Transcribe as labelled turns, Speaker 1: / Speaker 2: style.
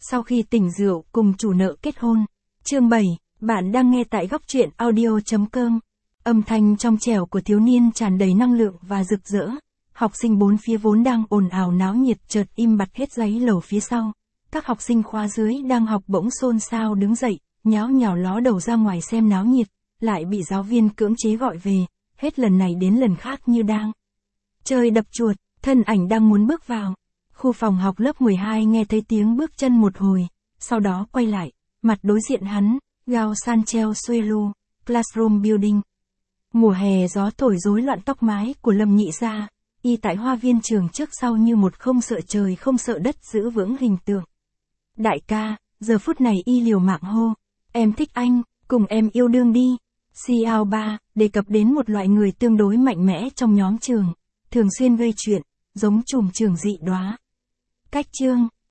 Speaker 1: Sau khi tỉnh rượu cùng chủ nợ kết hôn. Chương 7, bạn đang nghe tại góc truyện audio.com. Âm thanh trong trẻo của thiếu niên tràn đầy năng lượng và rực rỡ. Học sinh bốn phía vốn đang ồn ào náo nhiệt chợt im bặt hết giấy lầu phía sau. Các học sinh khóa dưới đang học bỗng xôn xao đứng dậy, nháo nhào ló đầu ra ngoài xem náo nhiệt, lại bị giáo viên cưỡng chế gọi về, hết lần này đến lần khác như đang chơi đập chuột, thân ảnh đang muốn bước vào. Khu phòng học lớp 12 nghe thấy tiếng bước chân một hồi, sau đó quay lại, mặt đối diện hắn, Gao Sanchel Suelu, Classroom Building. Mùa hè gió thổi rối loạn tóc mái của Lâm Nhị Gia, y tại hoa viên trường trước sau như một không sợ trời không sợ đất giữ vững hình tượng. Đại ca, giờ phút này y liều mạng hô, em thích anh, cùng em yêu đương đi. Xiao Ba, đề cập đến một loại người tương đối mạnh mẽ trong nhóm trường, thường xuyên gây chuyện, giống trùm trường dị đóa. Cách chương,